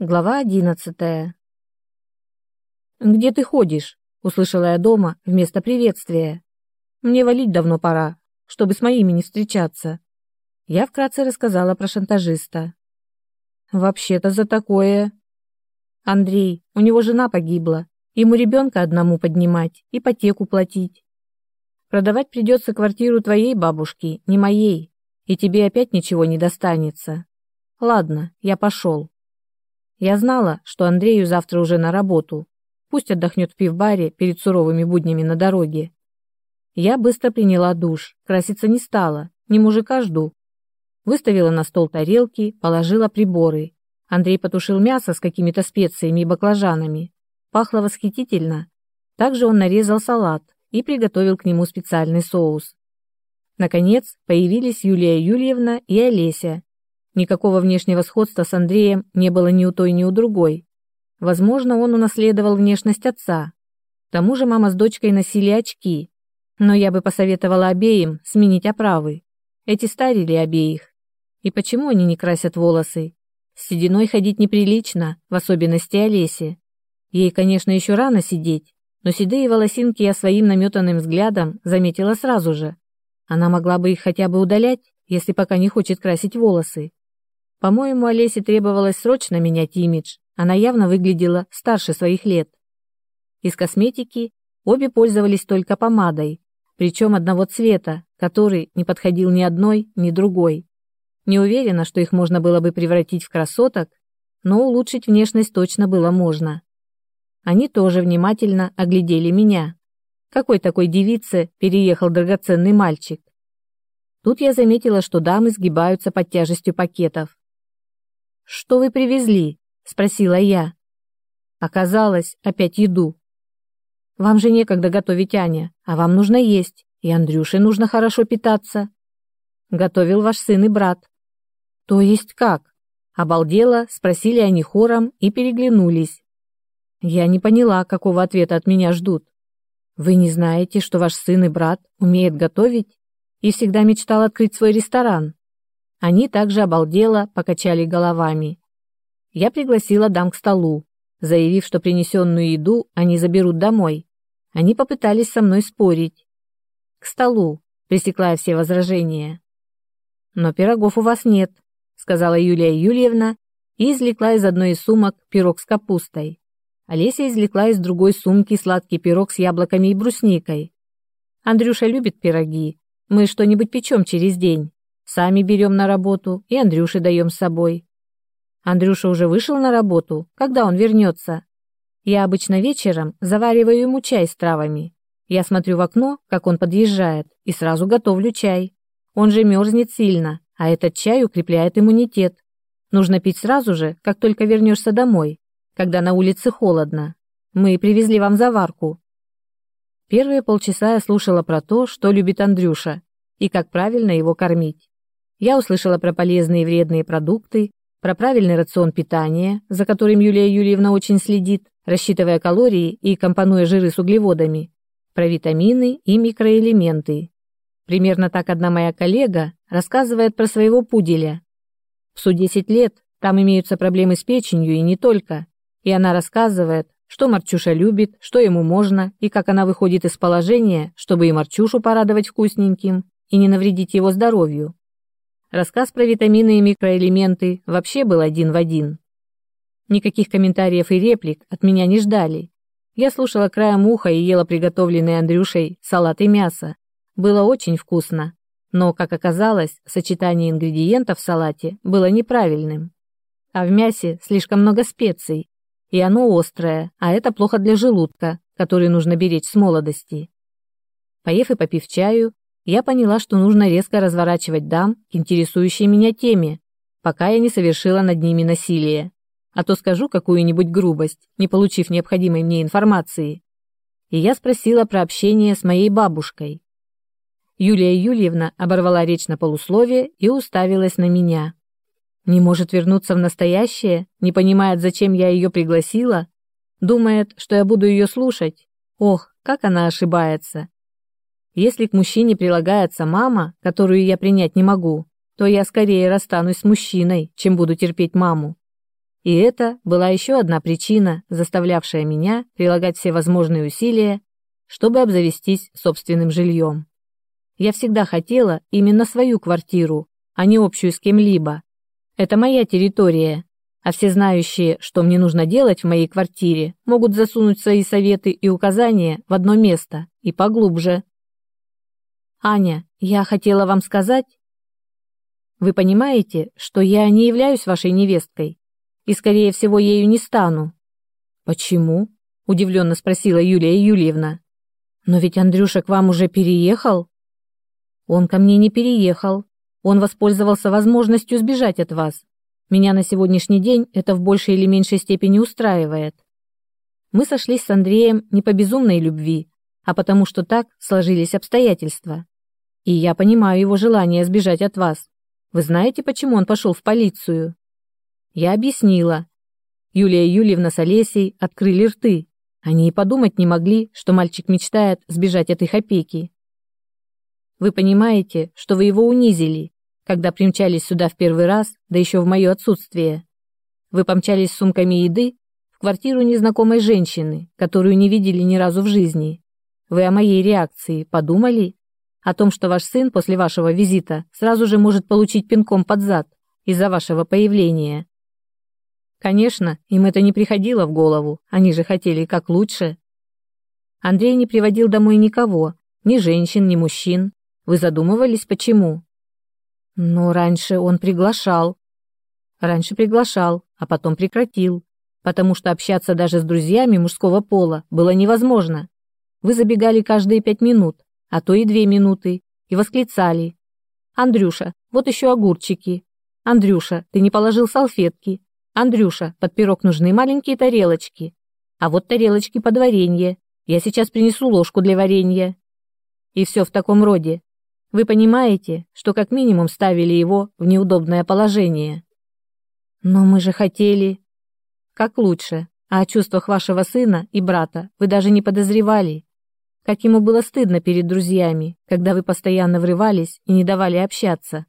Глава 11. «Где ты ходишь?» – услышала я дома вместо приветствия. «Мне валить давно пора, чтобы с моими не встречаться». Я вкратце рассказала про шантажиста. «Вообще-то за такое...» «Андрей, у него жена погибла, ему ребенка одному поднимать, ипотеку платить. Продавать придется квартиру твоей бабушки, не моей, и тебе опять ничего не достанется. Ладно, я пошел». Я знала, что Андрею завтра уже на работу. Пусть отдохнет в пивбаре перед суровыми буднями на дороге. Я быстро приняла душ, краситься не стала, не мужика жду. Выставила на стол тарелки, положила приборы. Андрей потушил мясо с какими-то специями и баклажанами. Пахло восхитительно. Также он нарезал салат и приготовил к нему специальный соус. Наконец, появились Юлия Юльевна и Олеся. Никакого внешнего сходства с Андреем не было ни у той, ни у другой. Возможно, он унаследовал внешность отца. К тому же мама с дочкой носили очки. Но я бы посоветовала обеим сменить оправы. Эти старили обеих. И почему они не красят волосы? С сединой ходить неприлично, в особенности Олесе. Ей, конечно, еще рано сидеть, но седые волосинки я своим наметанным взглядом заметила сразу же. Она могла бы их хотя бы удалять, если пока не хочет красить волосы. По-моему, Олесе требовалось срочно менять имидж. Она явно выглядела старше своих лет. Из косметики обе пользовались только помадой, причем одного цвета, который не подходил ни одной, ни другой. Не уверена, что их можно было бы превратить в красоток, но улучшить внешность точно было можно. Они тоже внимательно оглядели меня. Какой такой девице переехал драгоценный мальчик? Тут я заметила, что дамы сгибаются под тяжестью пакетов. «Что вы привезли?» – спросила я. Оказалось, опять еду. «Вам же некогда готовить, Аня, а вам нужно есть, и Андрюше нужно хорошо питаться». «Готовил ваш сын и брат». «То есть как?» – обалдело, спросили они хором и переглянулись. Я не поняла, какого ответа от меня ждут. «Вы не знаете, что ваш сын и брат умеют готовить и всегда мечтал открыть свой ресторан?» Они также обалдело покачали головами. Я пригласила дам к столу, заявив, что принесенную еду они заберут домой. Они попытались со мной спорить. «К столу», — пресекла я все возражения. «Но пирогов у вас нет», — сказала Юлия Юльевна и извлекла из одной из сумок пирог с капустой. Олеся извлекла из другой сумки сладкий пирог с яблоками и брусникой. «Андрюша любит пироги. Мы что-нибудь печем через день. Сами берем на работу и Андрюше даем с собой». «Андрюша уже вышел на работу? Когда он вернется?» «Я обычно вечером завариваю ему чай с травами. Я смотрю в окно, как он подъезжает, и сразу готовлю чай. Он же мерзнет сильно, а этот чай укрепляет иммунитет. Нужно пить сразу же, как только вернешься домой, когда на улице холодно. Мы привезли вам заварку». Первые полчаса я слушала про то, что любит Андрюша, и как правильно его кормить. Я услышала про полезные и вредные продукты, про правильный рацион питания, за которым Юлия Юльевна очень следит, рассчитывая калории и компонуя жиры с углеводами, про витамины и микроэлементы. Примерно так одна моя коллега рассказывает про своего пуделя. Псу 10 лет, там имеются проблемы с печенью и не только. И она рассказывает, что Марчуша любит, что ему можно, и как она выходит из положения, чтобы и Марчушу порадовать вкусненьким и не навредить его здоровью. Рассказ про витамины и микроэлементы вообще был один в один. Никаких комментариев и реплик от меня не ждали. Я слушала краем уха и ела приготовленный Андрюшей салат и мясо. Было очень вкусно, но, как оказалось, сочетание ингредиентов в салате было неправильным. А в мясе слишком много специй, и оно острое, а это плохо для желудка, который нужно беречь с молодости. Поев и попив чаю, я поняла, что нужно резко разворачивать дам к интересующей меня теме, пока я не совершила над ними насилие. А то скажу какую-нибудь грубость, не получив необходимой мне информации. И я спросила про общение с моей бабушкой. Юлия Юльевна оборвала речь на полусловие и уставилась на меня. Не может вернуться в настоящее, не понимает, зачем я ее пригласила, думает, что я буду ее слушать. Ох, как она ошибается. Если к мужчине прилагается мама, которую я принять не могу, то я скорее расстанусь с мужчиной, чем буду терпеть маму. И это была еще одна причина, заставлявшая меня прилагать все возможные усилия, чтобы обзавестись собственным жильем. Я всегда хотела именно свою квартиру, а не общую с кем-либо. Это моя территория, а все знающие, что мне нужно делать в моей квартире, могут засунуть свои советы и указания в одно место и поглубже. Аня, я хотела вам сказать... Вы понимаете, что я не являюсь вашей невесткой и, скорее всего, ею не стану. Почему? Удивленно спросила Юлия Юльевна. Но ведь Андрюша к вам уже переехал. Он ко мне не переехал. Он воспользовался возможностью сбежать от вас. Меня на сегодняшний день это в большей или меньшей степени устраивает. Мы сошлись с Андреем не по безумной любви, а потому что так сложились обстоятельства. И я понимаю его желание сбежать от вас. Вы знаете, почему он пошел в полицию? Я объяснила. Юлия Юльевна с Олесей открыли рты. Они и подумать не могли, что мальчик мечтает сбежать от их опеки. Вы понимаете, что вы его унизили, когда примчались сюда в первый раз, да еще в мое отсутствие. Вы помчались с сумками еды в квартиру незнакомой женщины, которую не видели ни разу в жизни. Вы о моей реакции подумали? О том, что ваш сын после вашего визита сразу же может получить пинком под зад из-за вашего появления. Конечно, им это не приходило в голову, они же хотели как лучше. Андрей не приводил домой никого, ни женщин, ни мужчин. Вы задумывались, почему? Но раньше он приглашал. Раньше приглашал, а потом прекратил, потому что общаться даже с друзьями мужского пола было невозможно. Вы забегали каждые 5 минут, а то и 2 минуты, и восклицали: «Андрюша, вот еще огурчики! Андрюша, ты не положил салфетки! Андрюша, под пирог нужны маленькие тарелочки! А вот тарелочки под варенье! Я сейчас принесу ложку для варенья!» И все в таком роде. Вы понимаете, что как минимум ставили его в неудобное положение. Но мы же хотели... Как лучше, а о чувствах вашего сына и брата вы даже не подозревали. Как ему было стыдно перед друзьями, когда вы постоянно врывались и не давали общаться.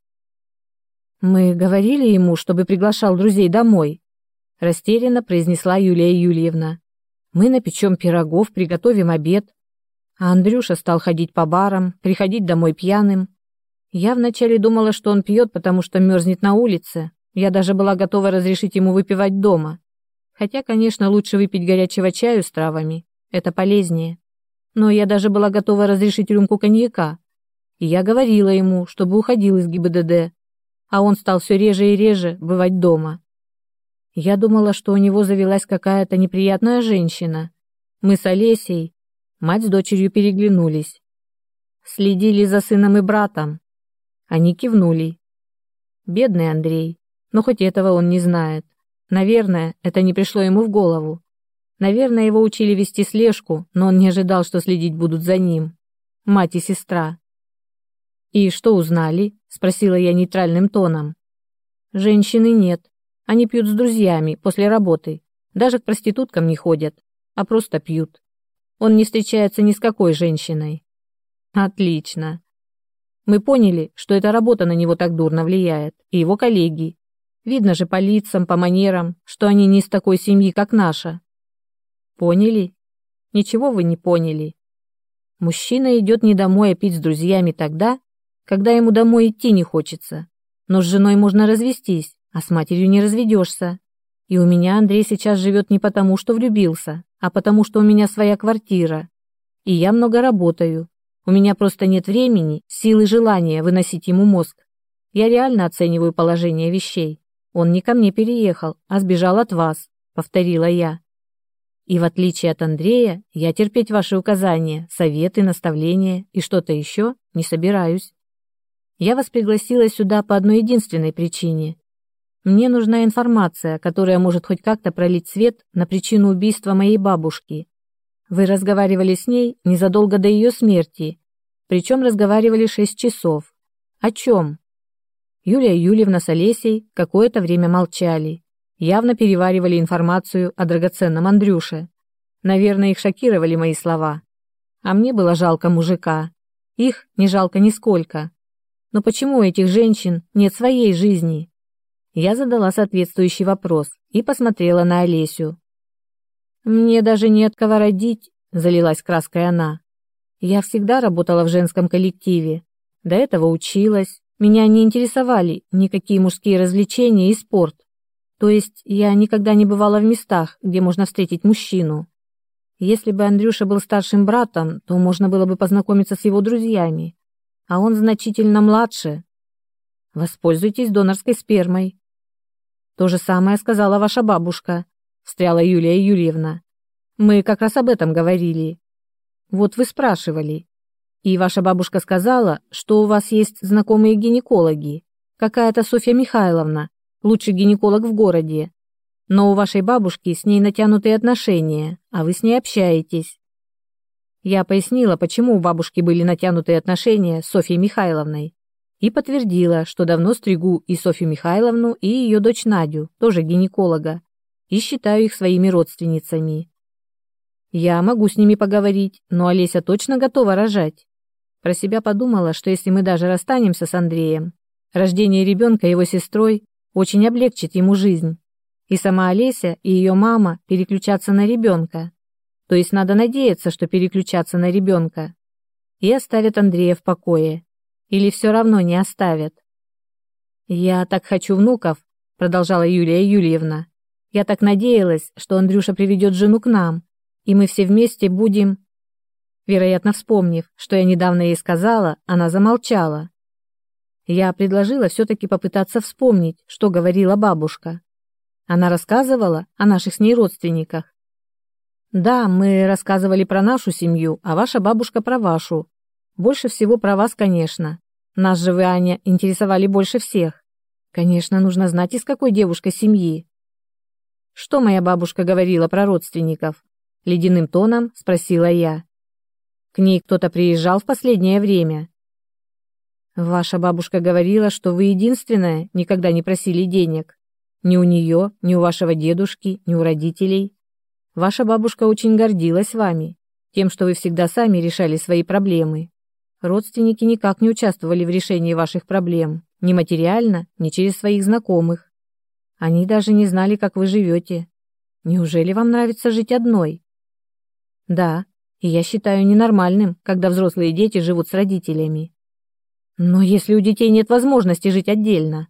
Мы говорили ему, чтобы приглашал друзей домой, растерянно произнесла Юлия Юльевна. Мы напечем пирогов, приготовим обед. А Андрюша стал ходить по барам, приходить домой пьяным. Я вначале думала, что он пьет, потому что мерзнет на улице. Я даже была готова разрешить ему выпивать дома. Хотя, конечно, лучше выпить горячего чаю с травами. Это полезнее. Но я даже была готова разрешить рюмку коньяка. И я говорила ему, чтобы уходил из ГИБДД. А он стал все реже и реже бывать дома. Я думала, что у него завелась какая-то неприятная женщина. Мы с Олесей, мать с дочерью, переглянулись. Следили за сыном и братом. Они кивнули. Бедный Андрей. Но хоть этого он не знает. Наверное, это не пришло ему в голову. Наверное, его учили вести слежку, но он не ожидал, что следить будут за ним. Мать и сестра. «И что узнали?» – спросила я нейтральным тоном. «Женщины нет. Они пьют с друзьями после работы. Даже к проституткам не ходят, а просто пьют. Он не встречается ни с какой женщиной». «Отлично. Мы поняли, что эта работа на него так дурно влияет, и его коллеги. Видно же по лицам, по манерам, что они не из такой семьи, как наша». «Поняли? Ничего вы не поняли. Мужчина идет не домой, а пить с друзьями тогда, когда ему домой идти не хочется. Но с женой можно развестись, а с матерью не разведешься. И у меня Андрей сейчас живет не потому, что влюбился, а потому, что у меня своя квартира. И я много работаю. У меня просто нет времени, сил и желания выносить ему мозг. Я реально оцениваю положение вещей. Он не ко мне переехал, а сбежал от вас», — повторила я. «И в отличие от Андрея, я терпеть ваши указания, советы, наставления и что-то еще не собираюсь. Я вас пригласила сюда по одной единственной причине. Мне нужна информация, которая может хоть как-то пролить свет на причину убийства моей бабушки. Вы разговаривали с ней незадолго до ее смерти, причем разговаривали 6 часов. О чем?» Юлия Юльевна с Олесей какое-то время молчали, явно переваривали информацию о драгоценном Андрюше. Наверное, их шокировали мои слова. А мне было жалко мужика. Их не жалко нисколько. Но почему у этих женщин нет своей жизни? Я задала соответствующий вопрос и посмотрела на Олесю. «Мне даже не от кого родить», — залилась краской она. «Я всегда работала в женском коллективе. До этого училась. Меня не интересовали никакие мужские развлечения и спорт. То есть я никогда не бывала в местах, где можно встретить мужчину. Если бы Андрюша был старшим братом, то можно было бы познакомиться с его друзьями. А он значительно младше. Воспользуйтесь донорской спермой». «То же самое сказала ваша бабушка», — встряла Юлия Юрьевна. «Мы как раз об этом говорили. Вот вы спрашивали. И ваша бабушка сказала, что у вас есть знакомые гинекологи. Какая-то Софья Михайловна, лучший гинеколог в городе. Но у вашей бабушки с ней натянутые отношения, а вы с ней общаетесь». Я пояснила, почему у бабушки были натянутые отношения с Софьей Михайловной, и подтвердила, что давно стригу и Софью Михайловну, и ее дочь Надю, тоже гинеколога, и считаю их своими родственницами. Я могу с ними поговорить, но Олеся точно готова рожать. Про себя подумала, что если мы даже расстанемся с Андреем, рождение ребенка его сестрой очень облегчит ему жизнь. И сама Олеся, и ее мама переключатся на ребенка. То есть надо надеяться, что переключатся на ребенка. И оставят Андрея в покое. Или все равно не оставят. «Я так хочу внуков», — продолжала Юлия Юрьевна. «Я так надеялась, что Андрюша приведет жену к нам, и мы все вместе будем...» Вероятно, вспомнив, что я недавно ей сказала, она замолчала. Я предложила все-таки попытаться вспомнить, что говорила бабушка. Она рассказывала о наших с ней родственниках. «Да, мы рассказывали про нашу семью, а ваша бабушка про вашу. Больше всего про вас, конечно. Нас же вы, Аня, интересовали больше всех. Конечно, нужно знать, из какой девушка семьи». «Что моя бабушка говорила про родственников?» — ледяным тоном спросила я. «К ней кто-то приезжал в последнее время?» «Ваша бабушка говорила, что вы единственная никогда не просили денег. Ни у нее, ни у вашего дедушки, ни у родителей. Ваша бабушка очень гордилась вами, тем, что вы всегда сами решали свои проблемы. Родственники никак не участвовали в решении ваших проблем, ни материально, ни через своих знакомых. Они даже не знали, как вы живете. Неужели вам нравится жить одной?» «Да, и я считаю ненормальным, когда взрослые дети живут с родителями. Но если у детей нет возможности жить отдельно?»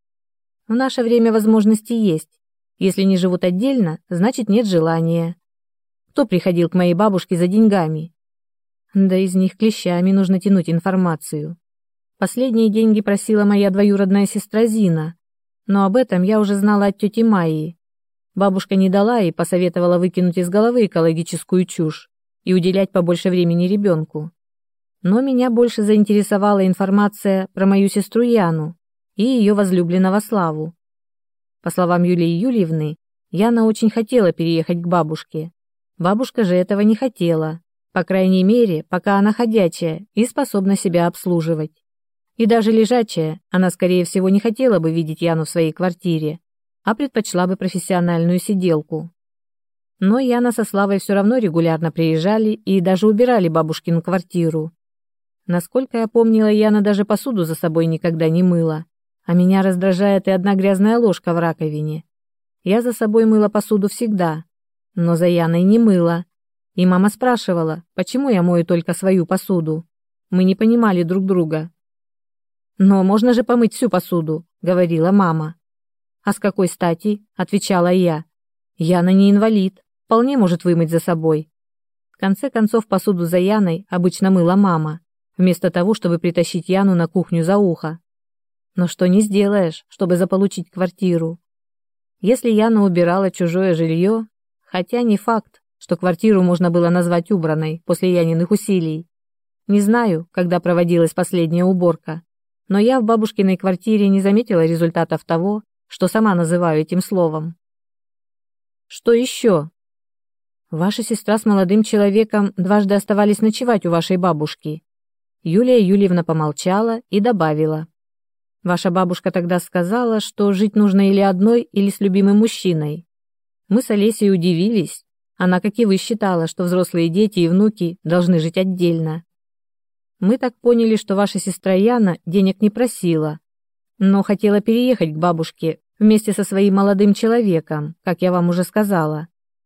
«В наше время возможности есть. Если не живут отдельно, значит нет желания. Кто приходил к моей бабушке за деньгами? Да из них клещами нужно тянуть информацию. Последние деньги просила моя двоюродная сестра Зина, но об этом я уже знала от тети Майи. Бабушка не дала и посоветовала выкинуть из головы экологическую чушь и уделять побольше времени ребенку. Но меня больше заинтересовала информация про мою сестру Яну и ее возлюбленного Славу. По словам Юлии Юрьевны, Яна очень хотела переехать к бабушке. Бабушка же этого не хотела, по крайней мере, пока она ходячая и способна себя обслуживать. И даже лежачая, она, скорее всего, не хотела бы видеть Яну в своей квартире, а предпочла бы профессиональную сиделку. Но Яна со Славой все равно регулярно приезжали и даже убирали бабушкину квартиру. Насколько я помнила, Яна даже посуду за собой никогда не мыла, а меня раздражает и одна грязная ложка в раковине. Я за собой мыла посуду всегда, но за Яной не мыла. И мама спрашивала, почему я мою только свою посуду. Мы не понимали друг друга. «Но можно же помыть всю посуду», — говорила мама. «А с какой стати?» — отвечала я. «Яна не инвалид, вполне может вымыть за собой». В конце концов, посуду за Яной обычно мыла мама, вместо того, чтобы притащить Яну на кухню за ухо. Но что не сделаешь, чтобы заполучить квартиру. Если Яна убирала чужое жилье, хотя не факт, что квартиру можно было назвать убранной после Яниных усилий. Не знаю, когда проводилась последняя уборка, но я в бабушкиной квартире не заметила результатов того, что сама называю этим словом. «Что еще?» «Ваша сестра с молодым человеком дважды оставались ночевать у вашей бабушки». Юлия Юрьевна помолчала и добавила. «Ваша бабушка тогда сказала, что жить нужно или одной, или с любимым мужчиной. Мы с Олесей удивились. Она, как и вы, считала, что взрослые дети и внуки должны жить отдельно. Мы так поняли, что ваша сестра Яна денег не просила, но хотела переехать к бабушке, вместе со своим молодым человеком, как я вам уже сказала.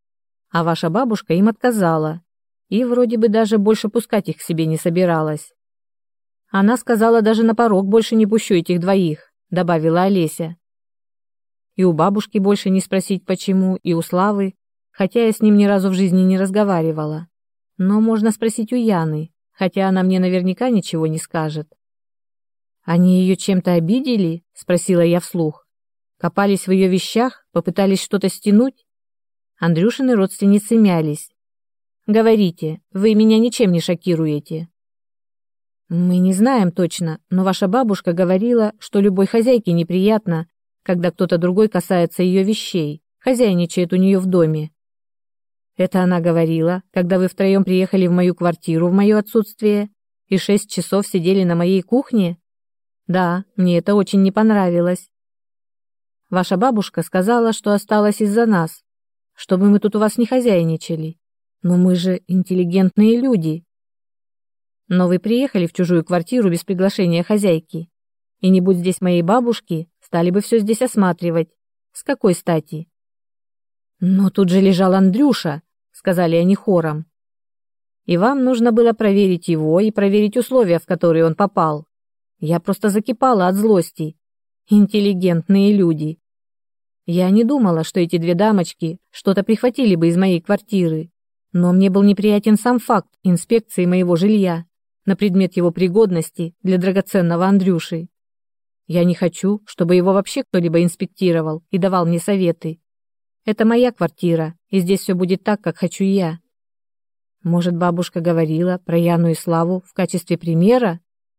А ваша бабушка им отказала и вроде бы даже больше пускать их к себе не собиралась. Она сказала, даже на порог больше не пущу этих двоих, добавила Олеся. И у бабушки больше не спросить почему, и у Славы, хотя я с ним ни разу в жизни не разговаривала. Но можно спросить у Яны, хотя она мне наверняка ничего не скажет. «Они ее чем-то обидели?» — спросила я вслух. «Копались в ее вещах? Попытались что-то стянуть?» Андрюшины родственницы мялись. «Говорите, вы меня ничем не шокируете». «Мы не знаем точно, но ваша бабушка говорила, что любой хозяйке неприятно, когда кто-то другой касается ее вещей, хозяйничает у нее в доме». «Это она говорила, когда вы втроем приехали в мою квартиру в мое отсутствие и 6 часов сидели на моей кухне?» «Да, мне это очень не понравилось». «Ваша бабушка сказала, что осталась из-за нас, чтобы мы тут у вас не хозяйничали. Но мы же интеллигентные люди». «Но вы приехали в чужую квартиру без приглашения хозяйки. И не будь здесь моей бабушки, стали бы все здесь осматривать. С какой стати?» «Но тут же лежал Андрюша», — сказали они хором. «И вам нужно было проверить его и проверить условия, в которые он попал. Я просто закипала от злости. Интеллигентные люди. Я не думала, что эти две дамочки что-то прихватили бы из моей квартиры, но мне был неприятен сам факт инспекции моего жилья на предмет его пригодности для драгоценного Андрюши. Я не хочу, чтобы его вообще кто-либо инспектировал и давал мне советы. Это моя квартира, и здесь все будет так, как хочу я. Может, бабушка говорила про Яну и Славу в качестве примера?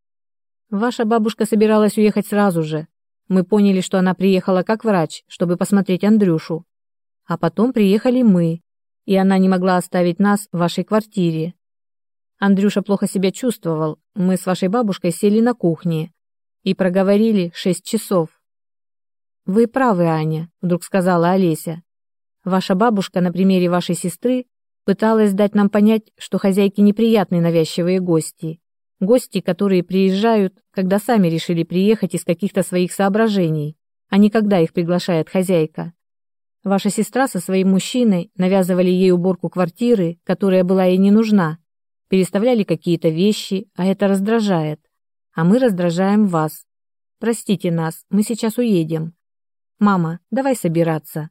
Ваша бабушка собиралась уехать сразу же. Мы поняли, что она приехала как врач, чтобы посмотреть Андрюшу. А потом приехали мы, и она не могла оставить нас в вашей квартире. Андрюша плохо себя чувствовал. Мы с вашей бабушкой сели на кухне и проговорили 6 часов. «Вы правы, Аня», — вдруг сказала Олеся. «Ваша бабушка на примере вашей сестры пыталась дать нам понять, что хозяйке неприятны навязчивые гости. Гости, которые приезжают, когда сами решили приехать из каких-то своих соображений, а не когда их приглашает хозяйка. Ваша сестра со своим мужчиной навязывали ей уборку квартиры, которая была ей не нужна, переставляли какие-то вещи, а это раздражает. А мы раздражаем вас. Простите нас, мы сейчас уедем. Мама, давай собираться».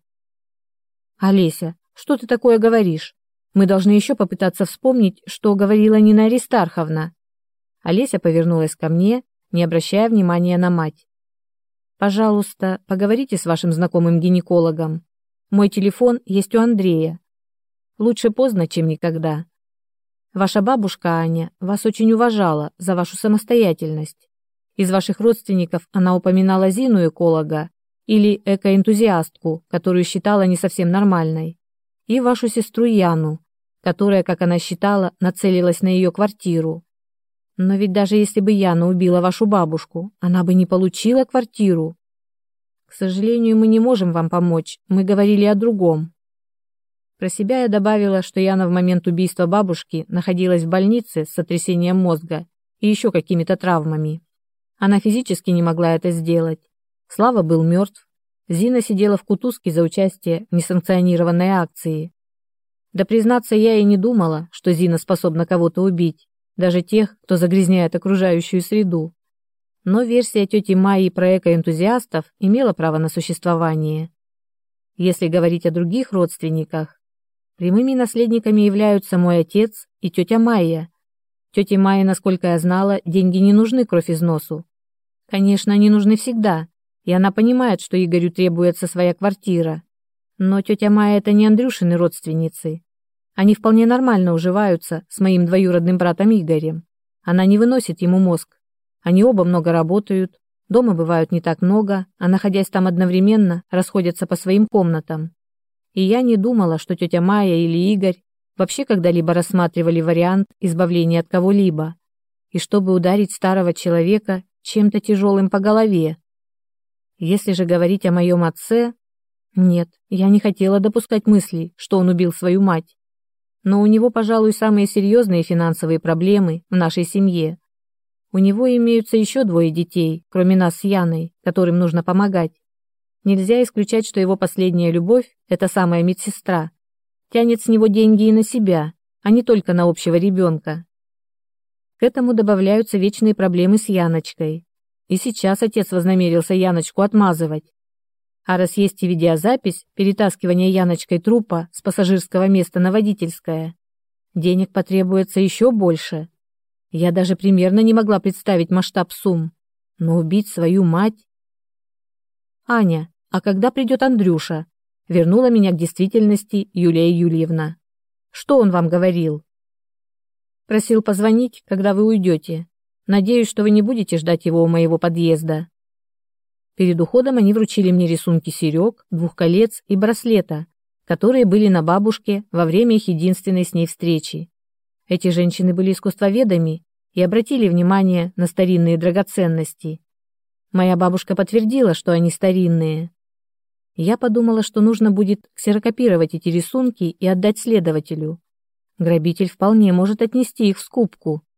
«Олеся, что ты такое говоришь? Мы должны еще попытаться вспомнить, что говорила Нина Аристарховна». Олеся повернулась ко мне, не обращая внимания на мать. «Пожалуйста, поговорите с вашим знакомым гинекологом. Мой телефон есть у Андрея. Лучше поздно, чем никогда. Ваша бабушка Аня вас очень уважала за вашу самостоятельность. Из ваших родственников она упоминала Зину эколога или экоэнтузиастку, которую считала не совсем нормальной, и вашу сестру Яну, которая, как она считала, нацелилась на ее квартиру. Но ведь даже если бы Яна убила вашу бабушку, она бы не получила квартиру. К сожалению, мы не можем вам помочь, мы говорили о другом». Про себя я добавила, что Яна в момент убийства бабушки находилась в больнице с сотрясением мозга и еще какими-то травмами. Она физически не могла это сделать. Слава был мертв. Зина сидела в кутузке за участие в несанкционированной акции. Да признаться, я и не думала, что Зина способна кого-то убить, даже тех, кто загрязняет окружающую среду. Но версия тети Майи про экоэнтузиастов имела право на существование. Если говорить о других родственниках, прямыми наследниками являются мой отец и тетя Майя. Тете Майе, насколько я знала, деньги не нужны кровь из носу. Конечно, они нужны всегда, и она понимает, что Игорю требуется своя квартира. Но тетя Майя — это не Андрюшины родственницы. Они вполне нормально уживаются с моим двоюродным братом Игорем. Она не выносит ему мозг. Они оба много работают, дома бывают не так много, а находясь там одновременно, расходятся по своим комнатам. И я не думала, что тетя Майя или Игорь вообще когда-либо рассматривали вариант избавления от кого-либо, и чтобы ударить старого человека чем-то тяжелым по голове. Если же говорить о моем отце... Нет, я не хотела допускать мысли, что он убил свою мать. Но у него, пожалуй, самые серьезные финансовые проблемы в нашей семье. У него имеются еще 2 детей, кроме нас с Яной, которым нужно помогать. Нельзя исключать, что его последняя любовь, эта самая медсестра, тянет с него деньги и на себя, а не только на общего ребенка. К этому добавляются вечные проблемы с Яночкой. И сейчас отец вознамерился Яночку отмазывать. А раз есть и видеозапись перетаскивания Яночкой трупа с пассажирского места на водительское, денег потребуется еще больше. Я даже примерно не могла представить масштаб сумм. Но убить свою мать... «Аня, а когда придет Андрюша?» Вернула меня к действительности Юлия Юльевна. «Что он вам говорил?» «Просил позвонить, когда вы уйдете. Надеюсь, что вы не будете ждать его у моего подъезда». Перед уходом они вручили мне рисунки серег, 2 колец и браслета, которые были на бабушке во время их единственной с ней встречи. Эти женщины были искусствоведами и обратили внимание на старинные драгоценности. Моя бабушка подтвердила, что они старинные. Я подумала, что нужно будет ксерокопировать эти рисунки и отдать следователю. Грабитель вполне может отнести их в скупку